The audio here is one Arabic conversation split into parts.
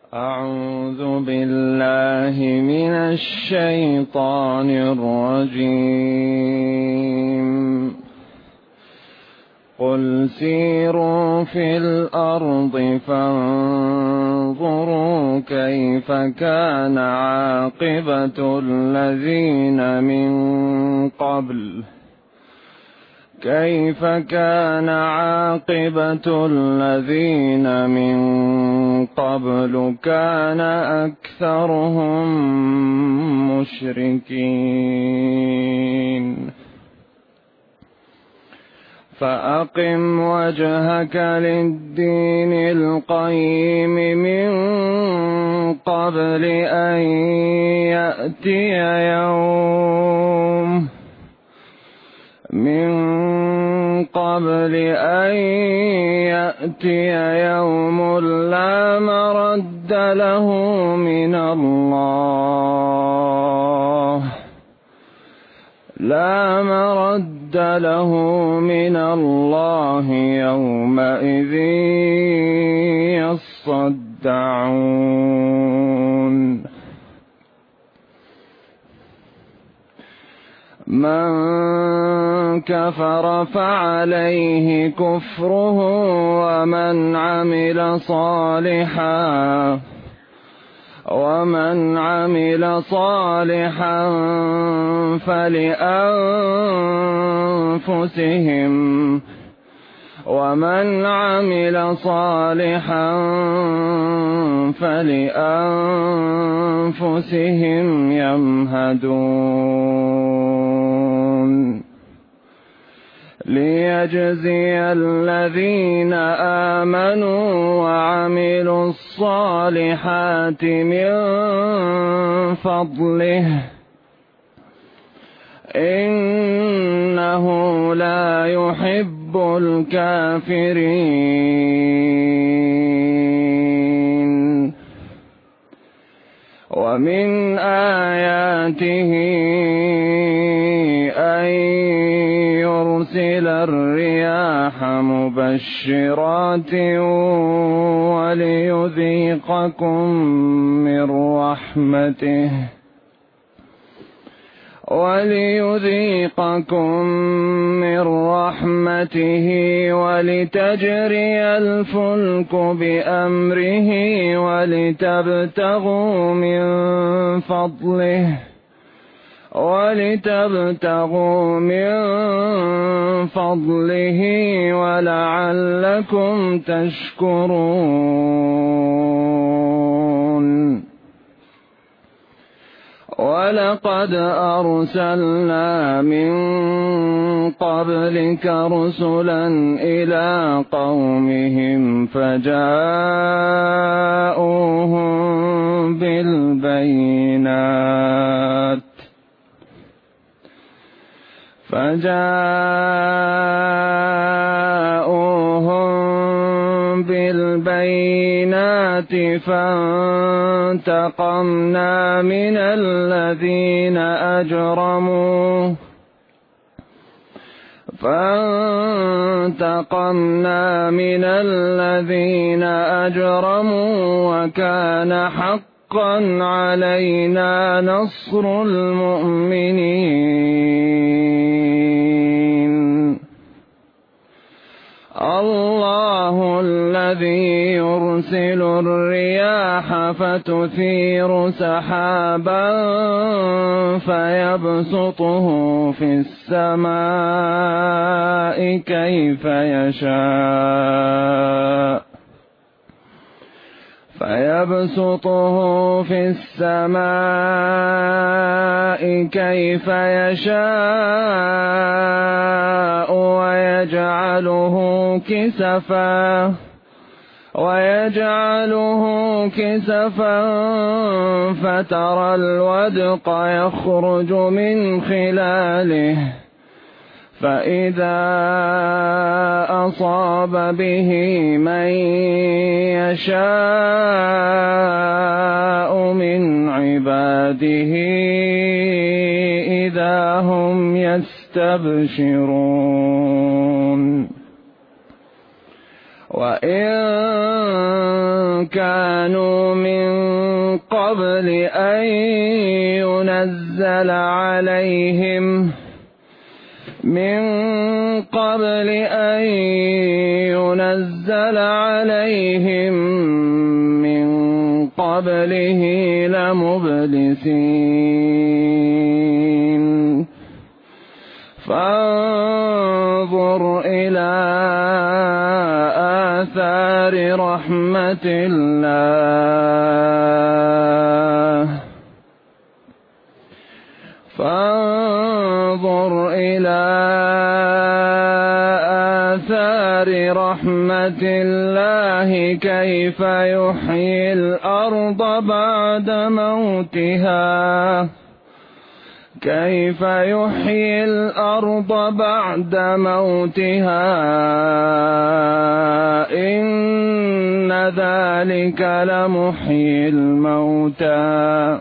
أعوذ بالله من الشيطان الرجيم. قل سيروا في الأرض فانظروا كيف كان عاقبة الذين من قبل كان أكثرهم مشركين. فأقم وجهك للدين القيم من قبل أن يأتي يوم لا مرد له من الله يومئذ يصدعون. من كفر فعليه كفره ومن عمل صالحا فلأنفسهم يمهدون. ليجزي الذين آمنوا وعملوا الصالحات من فضله إنه لا يحب الكافرين. ومن آياته أن يرسل الرياح مبشرات وليذيقكم من رحمته ولتجري الفلك بأمره ولتبتغوا من فضله ولعلكم تشكرون. ولقد أرسلنا من قبلك رسلا إلى قومهم فجاءوهم بالبينات فانتقمنا من الذين أجرموا وكان حقا علينا نصر المؤمنين. الله الذي يرسل الرياح فتثير سحابا فيبسطه في السماء كيف يشاء ويجعله كسفا فترى الودق يخرج من خلاله فإذا أصاب به من يشاء من عباده إذا هم يستبشرون. وإن كانوا من قبل أن ينزل عليهم من قبله لمبلسين فانظر إلى آثار رحمة الله كيف يحيي الأرض بعد موتها إن ذلك لمحيي الموتى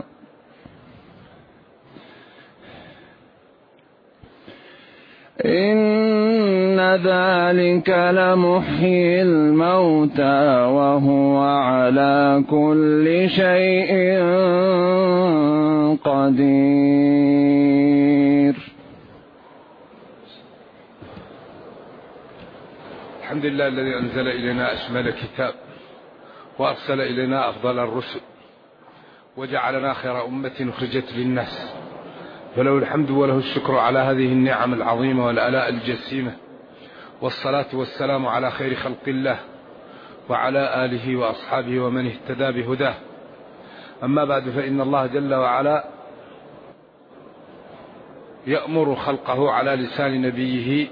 وهو على كل شيء قدير. الحمد لله الذي أنزل إلينا أشمل كتاب وأرسل إلينا أفضل الرسل وجعلنا خير أمة أخرجت للناس، فله الحمد وله الشكر على هذه النعم العظيمة والآلاء الجسيمة، والصلاة والسلام على خير خلق الله وعلى آله وأصحابه ومن اهتدى بهداه. أما بعد، فإن الله جل وعلا يأمر خلقه على لسان نبيه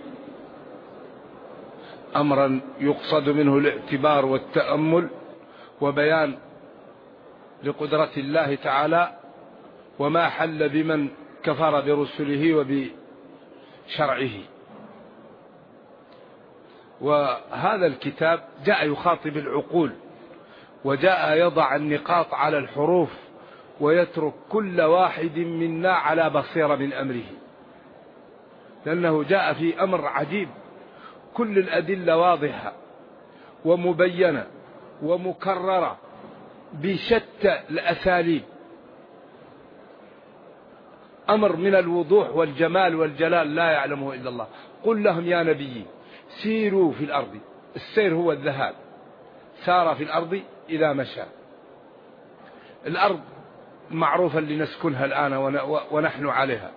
أمرا يقصد منه الاعتبار والتأمل وبيان لقدرة الله تعالى وما حل بمن كفر برسله وبشرعه. وهذا الكتاب جاء يخاطب العقول، وجاء يضع النقاط على الحروف، ويترك كل واحد منا على بصيرة من أمره، لأنه جاء في أمر عجيب، كل الأدلة واضحة ومبينة ومكررة بشتى الأساليب، أمر من الوضوح والجمال والجلال لا يعلمه إلا الله. قل لهم يا نبي سيروا في الأرض، السير هو الذهاب، سار في الأرض إذا مشى. الأرض معروفة لنسكنها الآن ونحن عليها.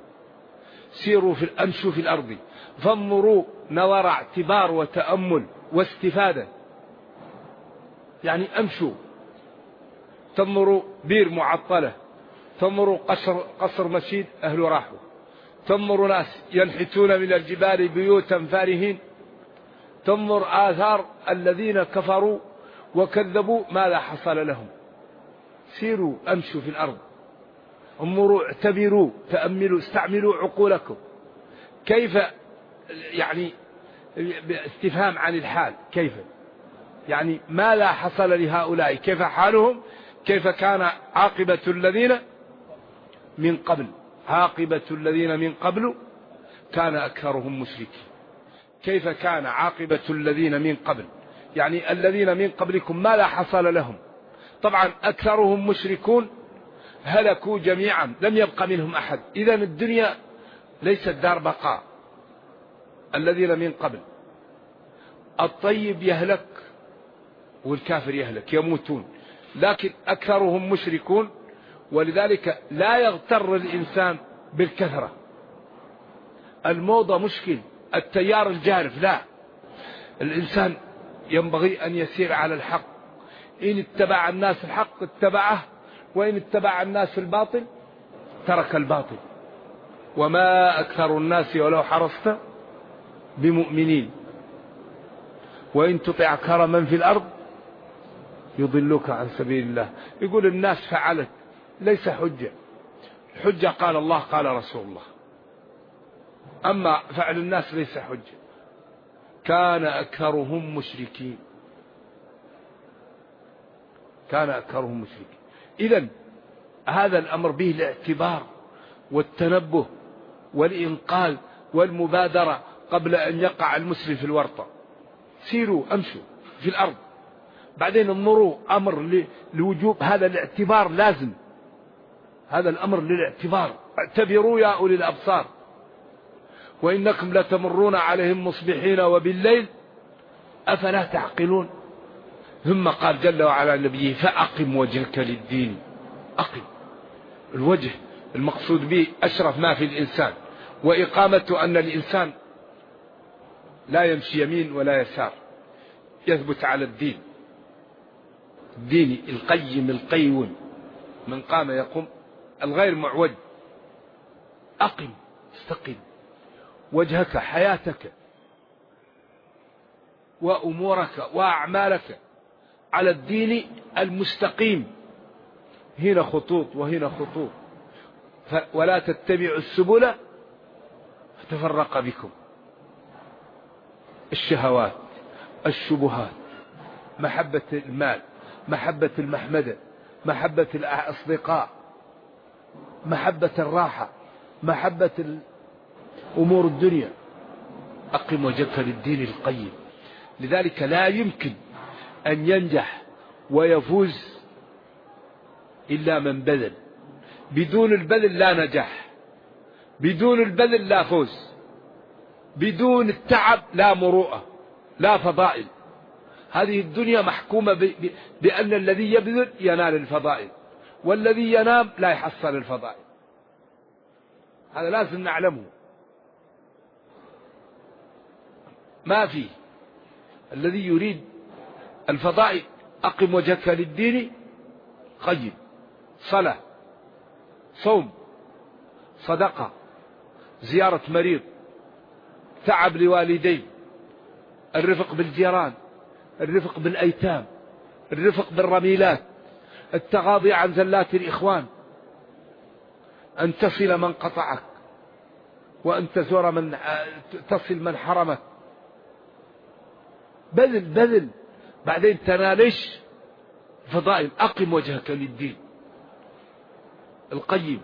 أمشوا في الأرض فانظروا، نظر اعتبار وتأمل واستفادة، يعني أمشوا، تنظروا بير معطلة، تنظروا قصر مشيد أهل راحوا، تنظر ناس ينحتون من الجبال بيوتا فارهين، تنظر آثار الذين كفروا وكذبوا ماذا حصل لهم. سيروا أمشوا في الأرض، انظروا، اعتبروا، تأملوا، استعملوا عقولكم. كيف يعني استفهام عن الحال، كيف يعني ماذا حصل لهؤلاء، كيف حالهم، كيف كان عاقبة الذين من قبل. عاقبة الذين من قبل كان أكثرهم مشركين. كيف كان عاقبة الذين من قبل، يعني الذين من قبلكم ماذا حصل لهم. طبعا أكثرهم مشركون، هلكوا جميعا، لم يبق منهم أحد. إذن الدنيا ليست دار بقاء. الذين من قبل الطيب يهلك والكافر يهلك، يموتون، لكن أكثرهم مشركون. ولذلك لا يغتر الإنسان بالكثرة. الموضة مشكل، التيار الجارف، لا، الإنسان ينبغي أن يسير على الحق. إن اتبع الناس الحق اتبعه، وإن اتبع الناس الباطل ترك الباطل. وما أكثر الناس ولو حرصت بمؤمنين، وإن تطع أكثر من في الأرض يضلوك عن سبيل الله. يقول الناس فعلت، ليس حجة. الحجة قال الله قال رسول الله، أما فعل الناس ليس حجة. كان أكثرهم مشركين، كان أكثرهم مشركين. إذن هذا الأمر به الاعتبار والتنبه والإنقاذ والمبادرة قبل أن يقع المسلم في الورطة. سيروا أمشوا في الأرض بعدين انظروا أمر لوجوب هذا الاعتبار لازم، هذا الأمر للاعتبار. اعتبروا يا أولي الأبصار وإنكم لتمرون عليهم مصبحين وبالليل أفلا تعقلون. ثم قال جل وعلا نبيه فأقم وجهك للدين. أقم الوجه المقصود به أشرف ما في الإنسان، وإقامته أن الإنسان لا يمشي يمين ولا يسار، يثبت على الدين القيم القيوم، من قام يقوم الغير معوج. أقم استقم وجهك حياتك وأمورك وأعمالك على الدين المستقيم. هنا خطوط وهنا خطوط. ولا تتبعوا السبل فتفرق بكم. الشهوات، الشبهات، محبة المال، محبة المحمدة، محبة الأصدقاء، محبة الراحة، محبة أمور الدنيا. أقم وجهك للدين القيم. لذلك لا يمكن أن ينجح ويفوز إلا من بذل. بدون البذل لا نجاح، بدون البذل لا فوز، بدون التعب لا مروءة لا فضائل. هذه الدنيا محكومة بأن الذي يبذل ينال الفضائل، والذي ينام لا يحصل الفضائل. هذا لازم نعلمه. ما في الذي يريد الفضائل أقم وجهك للدين قيم. صلاة، صوم، صدقة، زيارة مريض، تعب لوالدين، الرفق بالجيران، الرفق بالأيتام، الرفق بالرميلات، التغاضي عن زلات الإخوان، أن تصل من قطعك، وأن تزور من تصل من حرمك. بذل بعدين تنالش فضائل. أقم وجهك للدين القيم.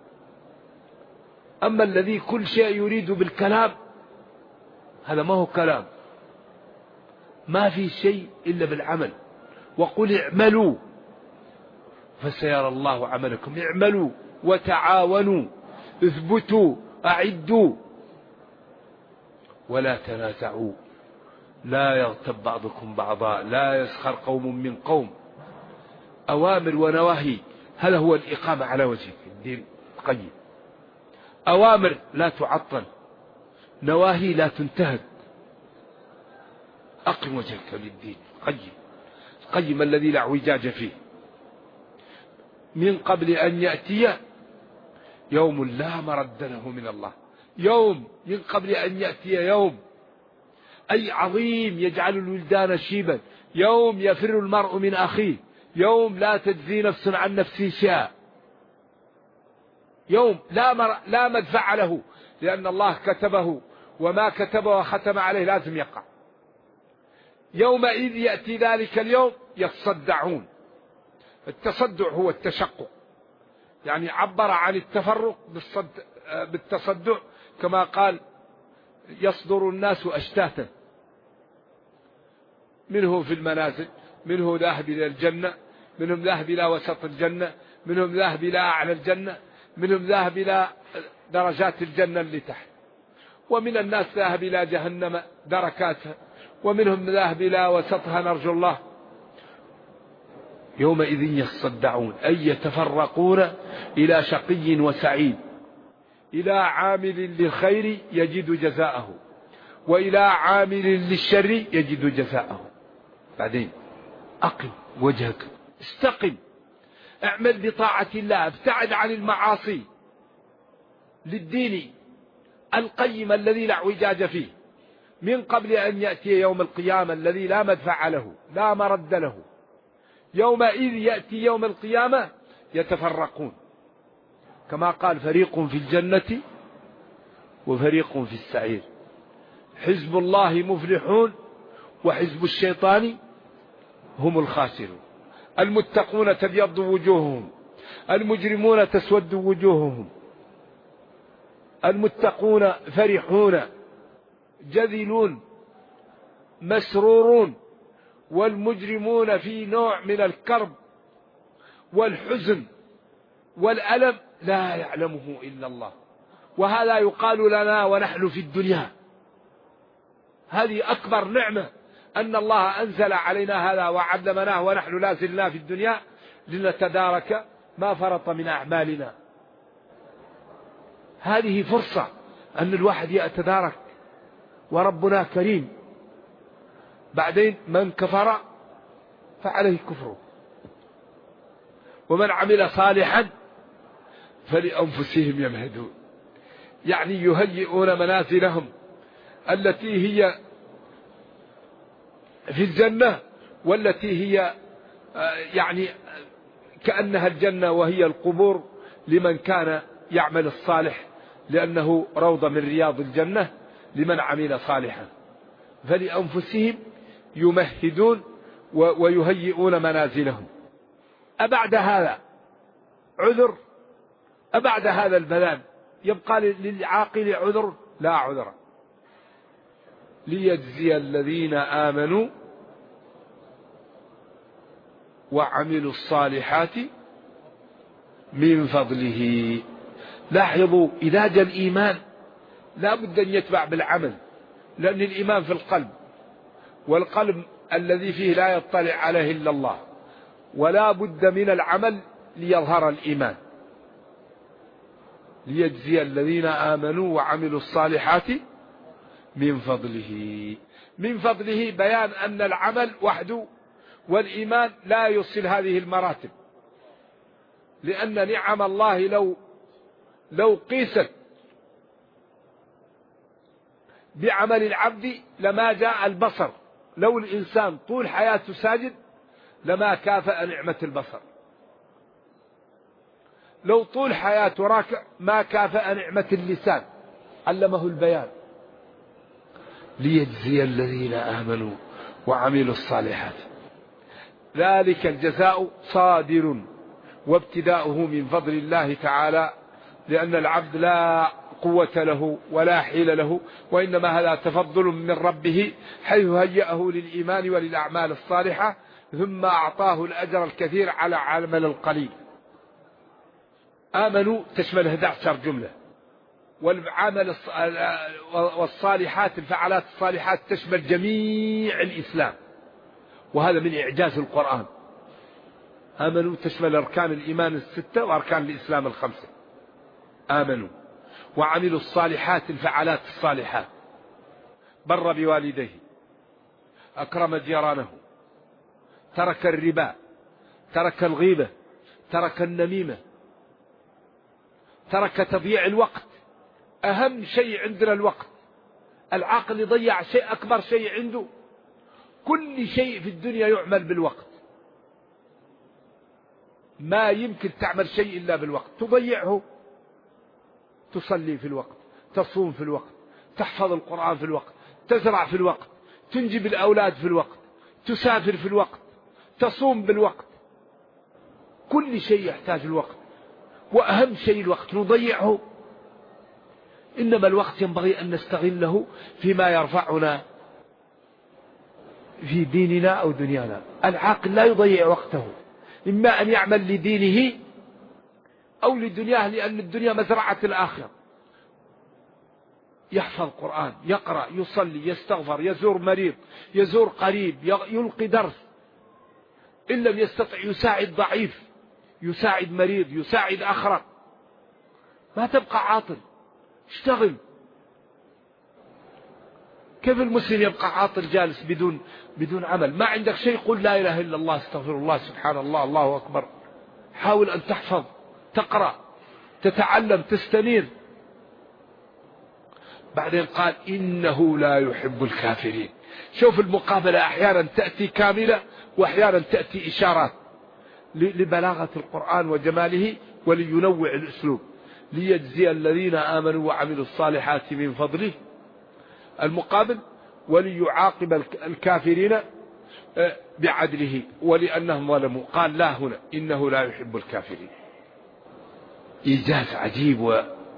أما الذي كل شيء يريد بالكلام هذا ما هو كلام، ما في شيء إلا بالعمل. وقل اعملوا فسيرى الله عملكم. اعملوا وتعاونوا، اثبتوا، أعدوا، ولا تنازعوا، لا يغتب بعضكم بعضا، لا يسخر قوم من قوم. أوامر ونواهي، هذا هو الإقامة على وجه الدين القيم. أوامر لا تعطل، نواهي لا تنتهك. أقم وجهك للدين القيم. القيم الذي لا اعوجاج فيه. من قبل أن يأتي يوم لا مرد له من الله. يوم من قبل أن يأتي يوم، أي عظيم يجعل الولدان شيبا. يوم يفر المرء من أخيه. يوم لا تجزي نفس عن نفس شيئا. يوم لا مدفع له، لأن الله كتبه، وما كتبه وختم عليه لازم يقع. يومئذ يأتي ذلك اليوم يتصدعون. التصدع هو التشقق، يعني عبر عن التفرق بالتصدع، كما قال يصدر الناس أشتاتا، منه في المنازل، منه ذاهب إلى الجنة، منهم ذاهب إلى وسط الجنة، منهم ذاهب إلى أعلى الجنة، منهم ذاهب إلى درجات الجنة اللي تحت، ومن الناس ذاهب إلى جهنم دركاتها، ومنهم ذاهب إلى وسطها نرجو الله. يومئذ يصدعون أي يتفرقون إلى شقي وسعيد، إلى عامل للخير يجد جزاءه، وإلى عامل للشر يجد جزاءه. بعدين أقم وجهك، استقم، اعمل بطاعة الله، ابتعد عن المعاصي، للدين القيم الذي لا اعوجاج فيه. من قبل أن يأتي يوم القيامة الذي لا مدفع له لا مرد له. يومئذ يأتي يوم القيامة يتفرقون، كما قال فريق في الجنة وفريق في السعير. حزب الله مفلحون وحزب الشيطان هم الخاسرون. المتقون تبيض وجوههم، المجرمون تسود وجوههم. المتقون فرحون جذلون مسرورون، والمجرمون في نوع من الكرب والحزن والألم لا يعلمه إلا الله، وهذا يقال لنا ونحن في الدنيا. هذه أكبر نعمة أن الله أنزل علينا هذا وعلمناه ونحن لا زلنا في الدنيا لنتدارك ما فرط من أعمالنا. هذه فرصة أن الواحد يتدارك، وربنا كريم. بعدين من كفر فعليه كفره، ومن عمل صالحا فلأنفسهم يمهدون، يعني يهيئون منازلهم التي هي في الجنة، والتي هي يعني كأنها الجنة وهي القبور لمن كان يعمل الصالح، لأنه روضة من رياض الجنة لمن عمل صالحا. فلأنفسهم يمهدون ويهيئون منازلهم. أبعد هذا عذر؟ أبعد هذا البيان يبقى للعاقل عذر؟ لا عذر. ليجزي الذين آمنوا وعملوا الصالحات من فضله. لاحظوا إذا جاء الإيمان لا بد أن يتبع بالعمل، لأن الإيمان في القلب، والقلب الذي فيه لا يطلع عليه إلا الله، ولا بد من العمل ليظهر الإيمان. ليجزي الذين آمنوا وعملوا الصالحات من فضله. من فضله بيان أن العمل وحده والإيمان لا يوصل هذه المراتب، لأن نعم الله لو قيست بعمل العبد لما جاء البصر. لو الإنسان طول حياته ساجد لما كافأ نعمة البصر، لو طول حياته راكع ما كافأ نعمة اللسان علمه البيان. ليجزي الذين آمنوا وعملوا الصالحات، ذلك الجزاء صادر وابتداؤه من فضل الله تعالى، لأن العبد لا قوة له ولا حيل له، وإنما هذا تفضل من ربه حيث هيأه للإيمان وللأعمال الصالحة، ثم أعطاه الأجر الكثير على عمل القليل. آمنوا تشمل 11 جملة، والعمل والصالحات الفعالات الصالحات تشمل جميع الإسلام، وهذا من إعجاز القرآن. آمنوا تشمل أركان الإيمان 6 وأركان الإسلام 5. آمنوا وعملوا الصالحات الفعالات الصالحات، بر بوالديه، أكرم جيرانه، ترك الربا، ترك الغيبة، ترك النميمة، ترك تضييع الوقت. أهم شيء عندنا الوقت. العاقل يضيع شيء، أكبر شيء عنده. كل شيء في الدنيا يعمل بالوقت، ما يمكن تعمل شيء إلا بالوقت. تضيعه، تصلي في الوقت، تصوم في الوقت، تحفظ القرآن في الوقت، تزرع في الوقت، تنجب الأولاد في الوقت، تسافر في الوقت، تصوم بالوقت. كل شيء يحتاج الوقت، وأهم شيء الوقت نضيعه. إنما الوقت ينبغي أن نستغله فيما يرفعنا في ديننا أو دنيانا. العاقل لا يضيع وقته، إما أن يعمل لدينه أو لدنياه، لأن الدنيا مزرعة الآخرة. يحفظ قرآن، يقرأ، يصلي، يستغفر، يزور مريض، يزور قريب، يلقي درس. إن لم يستطع يساعد ضعيف، يساعد مريض، يساعد أخرق. ما تبقى عاطل، اشتغل. كيف المسلم يبقى عاطل جالس بدون عمل؟ ما عندك شيء، قل لا إله إلا الله، استغفر الله، سبحان الله، الله أكبر. حاول أن تحفظ، تقرأ، تتعلم، تستنير. بعدين قال إنه لا يحب الكافرين. شوف المقابلة، أحيانا تأتي كاملة وأحيانا تأتي إشارات لبلاغة القرآن وجماله ولينوع الأسلوب. ليجزي الذين آمنوا وعملوا الصالحات من فضله، المقابل وليعاقب الكافرين بعدله ولأنهم ظلموا. قال لا هنا إنه لا يحب الكافرين. إيجاز عجيب.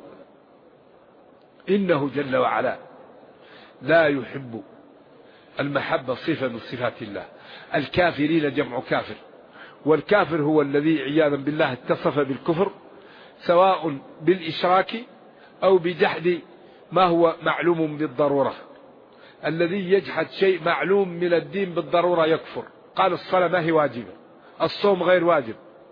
إنه جل وعلا لا يحب، المحبة صفة من صفات الله، الكافرين جمع كافر، والكافر هو الذي عياذا بالله اتصف بالكفر سواء بالإشراك أو بجحد ما هو معلوم بالضرورة. الذي يجحد شيء معلوم من الدين بالضرورة يكفر. قال الصلاة ما هي واجبة، الصوم غير واجب،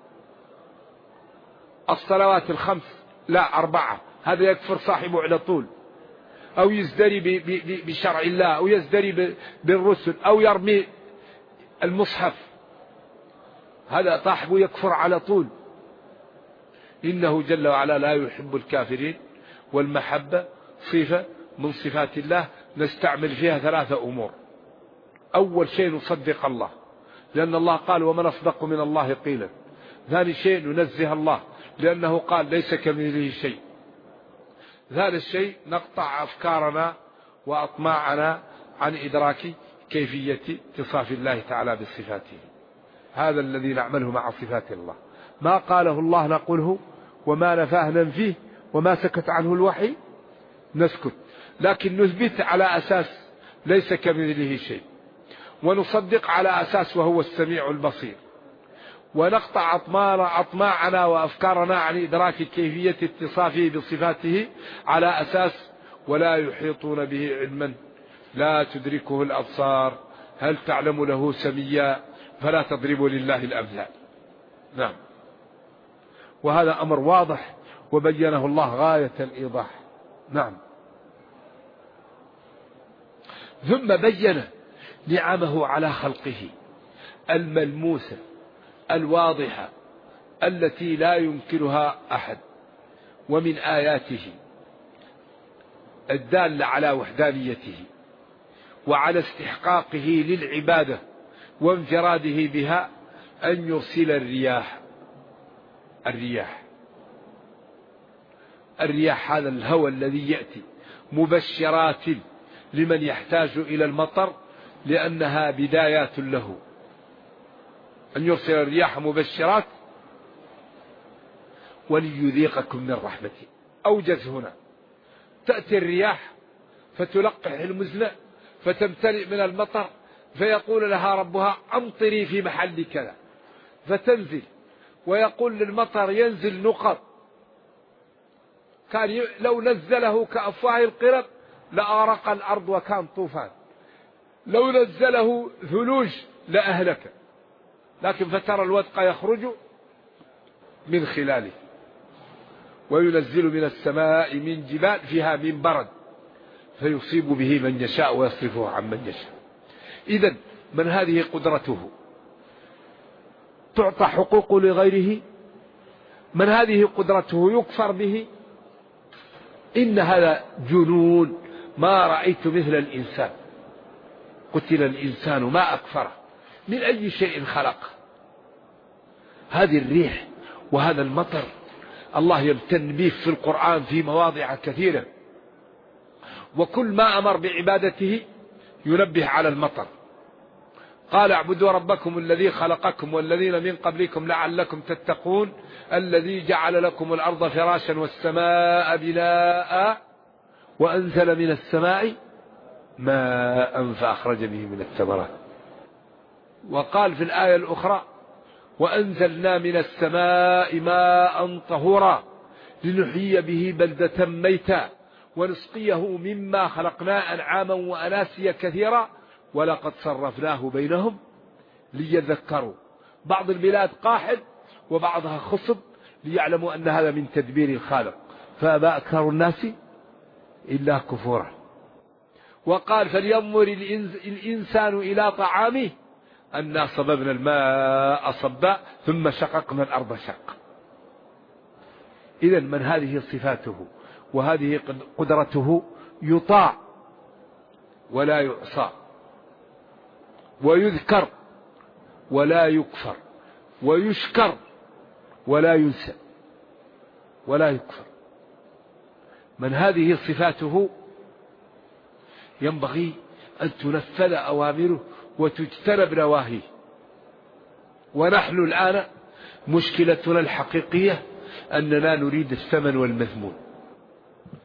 الصلوات الخمس لا 4، هذا يكفر صاحبه على طول، أو يزدري بشرع الله، أو يزدري بالرسل، أو يرمي المصحف، هذا صاحبه يكفر على طول. إنه جل وعلا لا يحب الكافرين. والمحبة صفة من صفات الله نستعمل فيها 3 أمور. أول شيء نصدق الله، لأن الله قال ومن أصدق من الله قيلا. ثاني شيء ننزه الله، لأنه قال ليس كمثله شيء. ثالث شيء نقطع أفكارنا وأطماعنا عن إدراك كيفية اتصاف الله تعالى بصفاته. هذا الذي نعمله مع صفات الله. ما قاله الله نقوله، وما نفاه ننفيه، وما سكت عنه الوحي نسكت، لكن نثبت على أساس ليس كمثله شيء، ونصدق على أساس وهو السميع البصير، ونقطع أطماعنا وأفكارنا عن إدراك كيفية اتصافه بصفاته على أساس ولا يحيطون به علما، لا تدركه الأبصار، هل تعلم له سميا، فلا تضربوا لله الأمثال. نعم، وهذا أمر واضح وبينه الله غاية الإيضاح. نعم. ثم بين نعمه على خلقه الملموسة الواضحة التي لا ينكرها أحد، ومن آياته الدالة على وحدانيته وعلى استحقاقه للعبادة وانفراده بها أن يرسل الرياح. الرياح هذا الهوى الذي يأتي مبشرات لمن يحتاج إلى المطر، لأنها بدايات له. أن يرسل الرياح مبشرات وليذيقكم من رحمته. أوجز هنا، تأتي الرياح فتلقح المزن فتمتلئ من المطر، فيقول لها ربها أمطري في محل كذا، فتنزل، ويقول للمطر ينزل نقط، كان لو نزله كأفواه القرب لأغرق الأرض وكان طوفان، لو نزله ثلوج لأهلك، لكن فترى الودق يخرج من خلاله. وينزل من السماء من جبال فيها من برد فيصيب به من يشاء ويصرفه عن من يشاء. إذن من هذه قدرته تعطى حقوق لغيره؟ من هذه قدرته يكفر به؟ إن هذا جنون، ما رأيت مثل الإنسان. قتل الإنسان ما أكفره، من أي شيء خلق. هذه الريح وهذا المطر الله يمتن به في القرآن في مواضع كثيرة، وكل ما أمر بعبادته ينبه على المطر. قال اعبدوا ربكم الذي خلقكم والذين من قبلكم لعلكم تتقون، الذي جعل لكم الأرض فراشا والسماء بناء وأنزل من السماء ماء فأخرج به من الثمرات. وقال في الآية الأخرى وأنزلنا من السماء ماء طهورا لنحيي به بلدة ميتا ونسقيه مما خلقنا أنعاما وأناسيا كثيرا ولقد صرفناه بينهم ليذكروا. بعض البلاد قاحل وبعضها خصب ليعلموا أن هذا من تدبير الخالق، فأبى أكثر الناس إلا كفورا. وقال فلينظر الإنسان إلى طعامه أنا صببنا الماء صبا ثم شققنا الأرض شقا. إذن من هذه صفاته وهذه قدرته يطاع ولا يعصى، ويذكر ولا يكفر، ويشكر ولا ينسى ولا يكفر. من هذه صفاته ينبغي أن تنفذ أوامره وتجتنب نواهيه. ونحن الآن مشكلتنا الحقيقية أننا نريد الثمن والمذمون.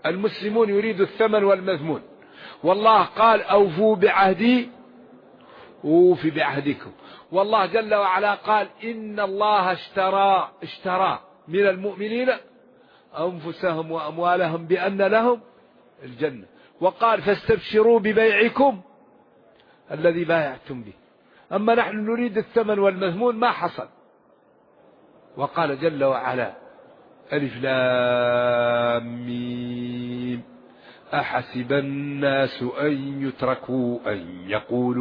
المسلمون يريد الثمن والمذمون، والله قال أوفوا بعهدي أوفي بعهدكم. والله جل وعلا قال إن الله اشترى من المؤمنين أنفسهم وأموالهم بأن لهم الجنة، وقال فاستبشروا ببيعكم الذي بايعتم به. أما نحن نريد الثمن والمثمون ما حصل. وقال جل وعلا ألف لام ميم أحسب الناس أن يتركوا أن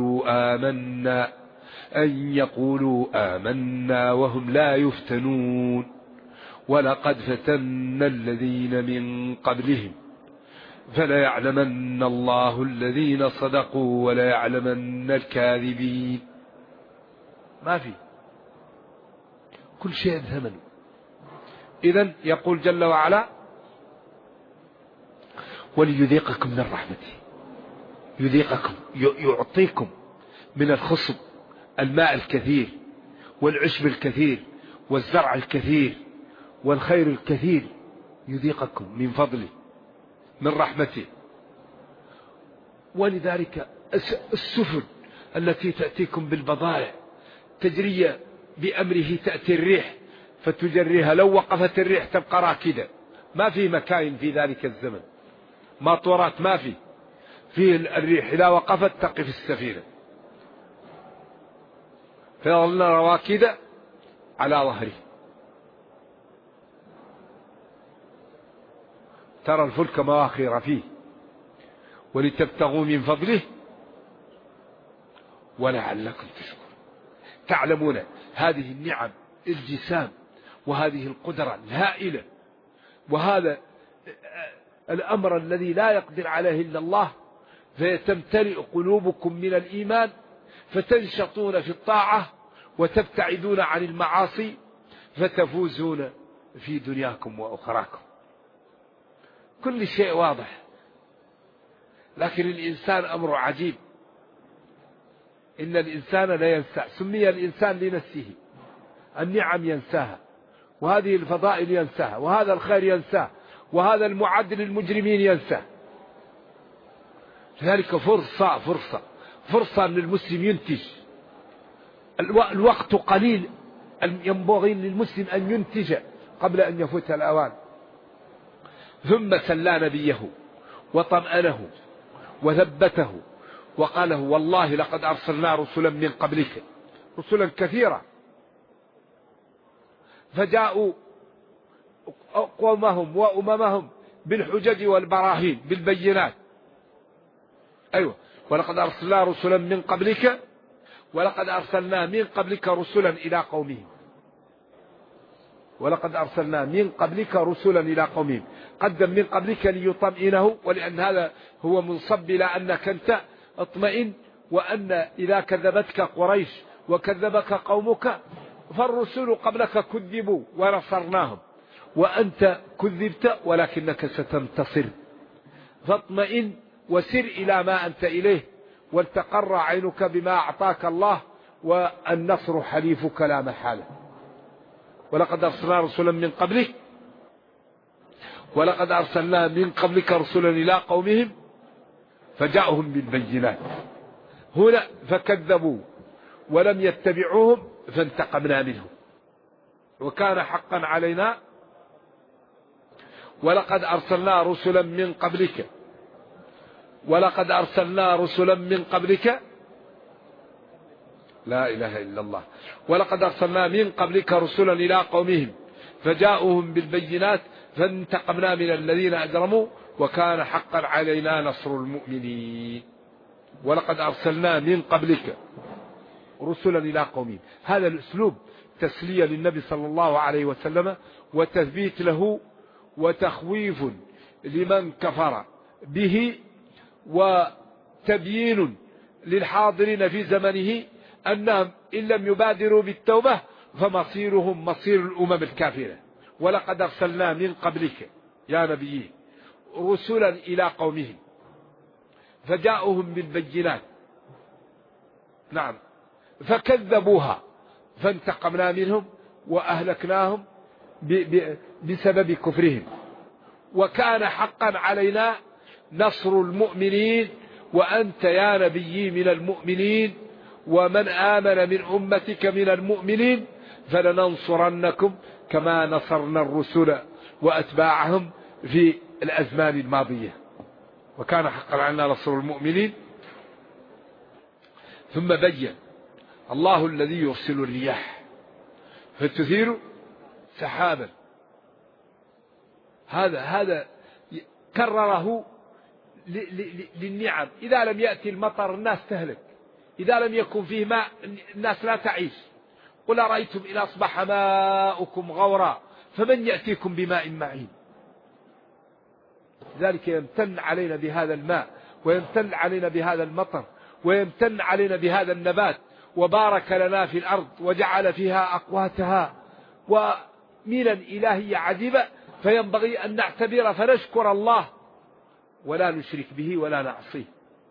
يقولوا آمنا وهم لا يفتنون ولقد فتنا الذين من قبلهم فليعلمن الله الذين صدقوا وليعلمن الكاذبين. ما في كل شيء ثمن. إذن يقول جل وعلا وليذيقكم من رحمته، يذيقكم يعطيكم من الخصب الماء الكثير والعشب الكثير والزرع الكثير والخير الكثير، يذيقكم من فضله من رحمته. ولذلك السفن التي تأتيكم بالبضائع تجري بأمره، تأتي الريح فتجريها، لو وقفت الريح تبقى راكدة، ما في مكاين في ذلك الزمن، ماطورات ما في الريح إذا وقفت تقف السفينة فيظلن رواكد على ظهره. ترى الفلك مواخر فيه ولتبتغوا من فضله ولعلكم تشكرون. تعلمون هذه النعم الجسام وهذه القدرة الهائلة وهذا الأمر الذي لا يقدر عليه إلا الله، فيتمتلئ قلوبكم من الإيمان فتنشطون في الطاعة وتبتعدون عن المعاصي فتفوزون في دنياكم وأخراكم. كل شيء واضح، لكن الإنسان أمر عجيب. إن الإنسان لا ينسى، سمي الإنسان لنفسه، النعم ينساها، وهذه الفضائل ينساها، وهذا الخير ينساه، وهذا المعد للمجرمين ينساه. لذلك فرصة أن المسلم ينتج. الوقت قليل، ينبغي للمسلم أن ينتج قبل أن يفوت الأوان. ثم سلى نبيه وطمأنه وثبته وقال له والله لقد أرسلنا رسلا من قبلك، رسلا كثيرة، فجاءوا قومهم وأممهم بالحجج والبراهين بالبينات. أيوة، ولقد أرسلنا رسلا من قبلك ولقد أرسلنا من قبلك رسلا إلى قومهم، ولقد أرسلنا من قبلك رسلا إلى قومهم. قدم من قبلك ليطمئنه، ولأن هذا هو منصب إلى أنك أنت اطمئن، وأن إذا كذبتك قريش وكذبك قومك فالرسل قبلك كذبوا ونصرناهم، وأنت كذبت ولكنك ستنتصر، فاطمئن وسر إلى ما أنت إليه ولتقر عينك بما أعطاك الله، والنصر حليفك لا محالة. ولقد أرسلنا رسلا من قبلك ولقد أرسلنا من قبلك رسلا إلى قومهم فجاءهم بالبينات. هنا فكذبوا ولم يتبعوهم فانتقمنا منهم وكان حقا علينا. ولقد أرسلنا رسلا من قبلك ولقد أرسلنا رسلا من قبلك، لا إله إلا الله، ولقد أرسلنا من قبلك رسلا إلى قومهم فجاءوهم بالبينات فانتقمنا من الذين أجرموا وكان حقا علينا نصر المؤمنين. ولقد أرسلنا من قبلك رسلا إلى قومهم، هذا الأسلوب تسلية للنبي صلى الله عليه وسلم وتثبيت له وتخويف لمن كفر به، وتبيين للحاضرين في زمنه أنهم إن لم يبادروا بالتوبة فمصيرهم مصير الأمم الكافرة. ولقد أرسلنا من قبلك يا نبي رسلا إلى قومهم فجاءوهم بالبينات، نعم، فكذبوها فانتقمنا منهم وأهلكناهم بسبب كفرهم، وكان حقا علينا نصر المؤمنين، وأنت يا نبي من المؤمنين، ومن آمن من أمتك من المؤمنين فلننصرنكم كما نصرنا الرسل وأتباعهم في الأزمان الماضية وكان حقا علينا نصر المؤمنين. ثم بين الله الذي يرسل الرياح فتثير سحابا. هذا كرره للنعم. إذا لم يأتي المطر الناس تهلك، إذا لم يكن فيه ماء الناس لا تعيش. قل أرأيتم إن أصبح ماؤكم غورا فمن يأتيكم بماء معين. لذلك يمتن علينا بهذا الماء ويمتن علينا بهذا المطر ويمتن علينا بهذا النبات، وبارك لنا في الأرض وجعل فيها أقواتها ومينا إلهية عجيبة، فينبغي أن نعتبر فنشكر الله ولا نشرك به ولا نعصيه.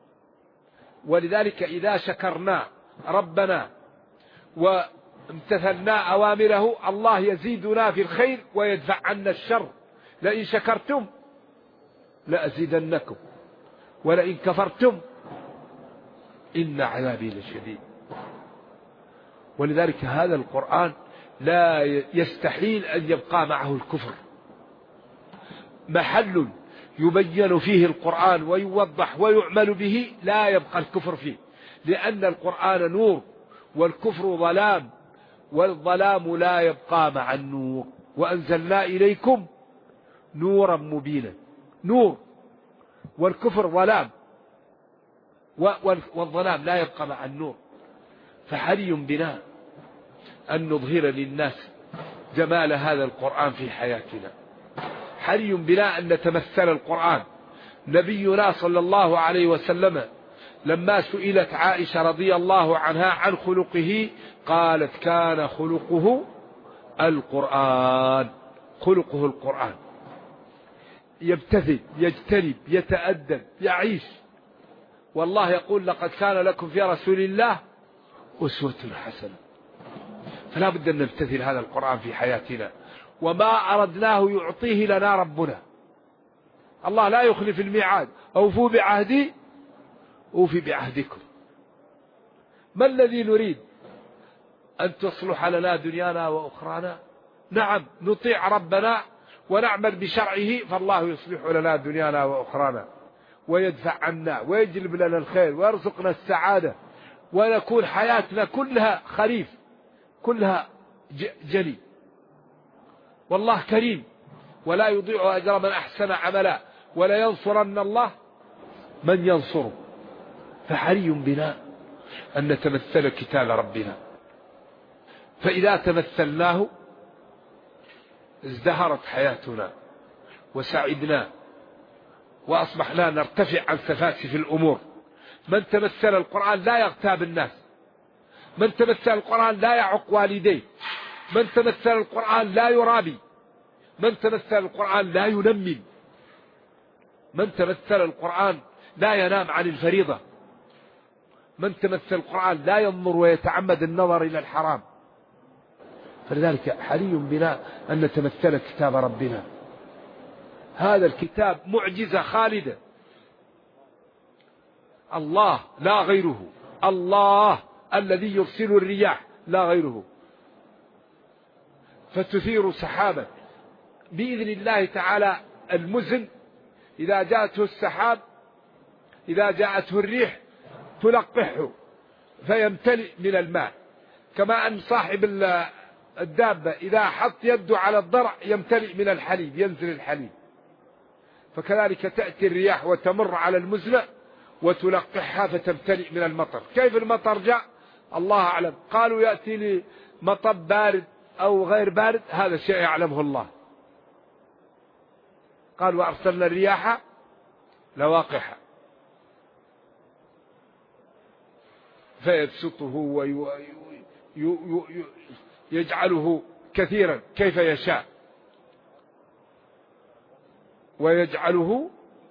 ولذلك إذا شكرنا ربنا وامتثلنا أوامره الله يزيدنا في الخير ويدفع عنا الشر. لئن شكرتم لأزيدنكم ولئن كفرتم إن عذابي لشديد. ولذلك هذا القرآن لا يستحيل أن يبقى معه الكفر. محل يبين فيه القرآن ويوضح ويعمل به لا يبقى الكفر فيه، لأن القرآن نور والكفر ظلام، والظلام لا يبقى مع النور. وأنزلنا إليكم نورا مبينا. نور والكفر ظلام، والظلام لا يبقى مع النور. فحري بنا أن نظهر للناس جمال هذا القرآن في حياتنا. حري بنا أن نتمثل القرآن. نبينا صلى الله عليه وسلم لما سئلت عائشة رضي الله عنها عن خلقه قالت كان خلقه القرآن. خلقه القرآن، يبتذل يجتنب يتأدب يعيش. والله يقول لقد كان لكم في رسول الله أسوة حسنة. فلا بد أن نبتذل هذا القرآن في حياتنا، وما أردناه يعطيه لنا ربنا. الله لا يخلف الميعاد. أوفوا بعهدي أوفي بعهدكم. ما الذي نريد؟ أن تصلح لنا دنيانا وأخرانا. نعم نطيع ربنا ونعمل بشرعه فالله يصلح لنا دنيانا وأخرانا ويدفع عنا ويجلب لنا الخير ويرزقنا السعادة، ونكون حياتنا كلها خريف كلها جلي. والله كريم ولا يضيع أجر من أحسن عملا ولا ينصرن الله من ينصره. فحري بنا أن نتمثل كتاب ربنا، فإذا تمثلناه ازدهرت حياتنا وسعدنا وأصبحنا نرتفع عن سفاسف الأمور. من تمثل القرآن لا يغتاب الناس، من تمثل القرآن لا يعق والديه، من تمثل القرآن لا يرابي، من تمثل القرآن لا ينمل، من تمثل القرآن لا ينام عن الفريضة، من تمثل القرآن لا ينظر ويتعمد النظر إلى الحرام. فلذلك حري بنا أن نتمثل كتاب ربنا. هذا الكتاب معجزة خالدة. الله لا غيره، الله الذي يرسل الرياح لا غيره فتثير سحابا بإذن الله تعالى. المزن إذا جاءته السحاب إذا جاءته الريح تلقحه فيمتلئ من الماء، كما أن صاحب الدابة إذا حط يده على الضرع يمتلئ من الحليب ينزل الحليب. فكذلك تأتي الرياح وتمر على المزنة وتلقحها فتمتلئ من المطر. كيف المطر جاء الله أعلم. قالوا يأتي لي مطر بارد أو غير بارد، هذا الشيء يعلمه الله. قال وأرسلنا الرياح لواقحة فيبسطه ويجعله كثيرا كيف يشاء ويجعله.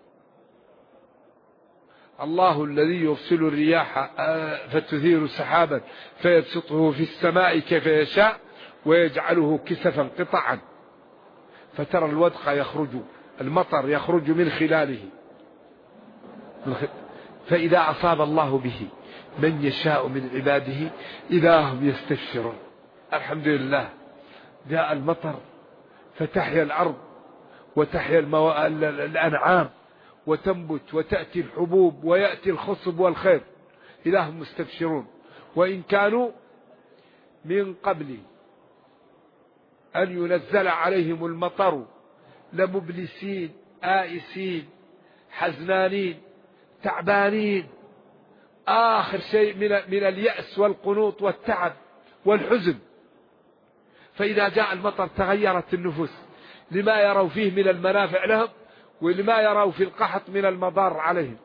الله الذي يرسل الرياح فتثير سحابا فيبسطه في السماء كيف يشاء ويجعله كسفا قطعا فترى الودق يخرج، المطر يخرج من خلاله. فإذا أصاب الله به من يشاء من عباده إذا هم يستبشرون. الحمد لله جاء المطر فتحيا الأرض وتحيا الأنعام وتنبت وتأتي الحبوب ويأتي الخصب والخير إذا هم مستبشرون. وإن كانوا من قبل أن ينزل عليهم المطر لمبلسين آئسين حزنانين تعبانين، آخر شيء من اليأس والقنوط والتعب والحزن. فإذا جاء المطر تغيرت النفوس لما يروا فيه من المنافع لهم ولما يروا في القحط من المضار عليهم.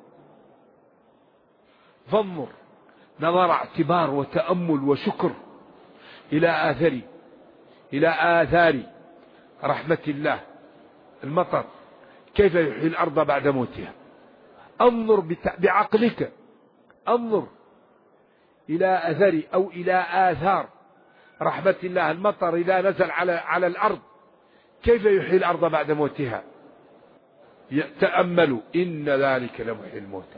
فانظر نظر اعتبار وتأمل وشكر إلى آثار رحمة الله. المطر كيف يحيي الأرض بعد موتها. انظر بعقلك، انظر إلى أثر أو إلى آثار رحمة الله. المطر إذا نزل على الأرض كيف يحيي الأرض بعد موتها. تأملوا إن ذلك لمحيي الموتى.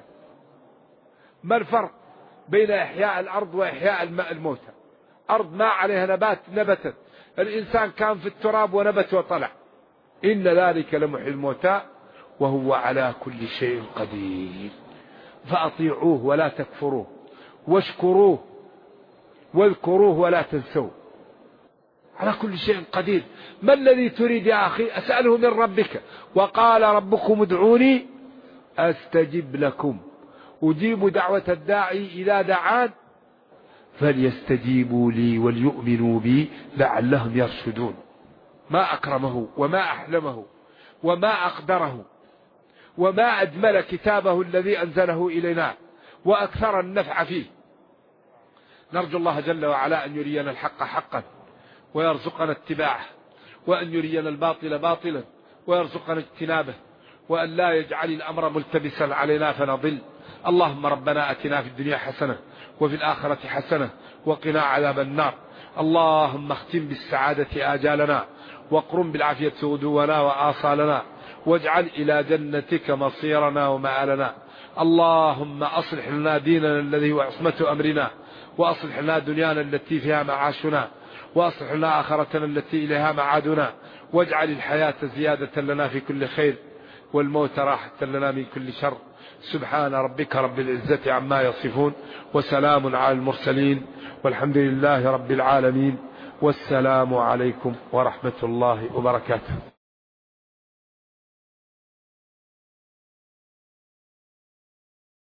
ما الفرق بين إحياء الأرض وإحياء الموتى؟ أرض ما عليها نبات نبتت، الإنسان كان في التراب ونبت وطلع. إن ذلك لمحيي الموتى وهو على كل شيء قدير. فأطيعوه ولا تكفروه، واشكروه واذكروه ولا تنسوه. على كل شيء قدير. ما الذي تريد يا أخي؟ أسأله من ربك. وقال ربكم ادعوني أستجب لكم. أجيب دعوة الداعي إذا دعان فليستجيبوا لي وليؤمنوا بي لعلهم يرشدون. ما أكرمه وما أحلمه وما أقدره وما أجمل كتابه الذي أنزله إلينا وأكثر النفع فيه. نرجو الله جل وعلا أن يرينا الحق حقا ويرزقنا اتباعه، وأن يرينا الباطل باطلا ويرزقنا اجتنابه، وأن لا يجعل الأمر ملتبسا علينا فنضل. اللهم ربنا أتنا في الدنيا حسنة وفي الآخرة حسنة وقنا عذاب النار. اللهم اختم بالسعادة آجالنا واقرم بالعافية غدونا وآصالنا، واجعل إلى جنتك مصيرنا ومآلنا. اللهم أصلح لنا ديننا الذي هو عصمة أمرنا، وأصلح لنا دنيانا التي فيها معاشنا، وأصلح لنا آخرتنا التي إليها معادنا، واجعل الحياة زيادة لنا في كل خير والموت راحة لنا من كل شر. سبحان ربك رب العزة عما يصفون وسلام على المرسلين والحمد لله رب العالمين. والسلام عليكم ورحمة الله وبركاته.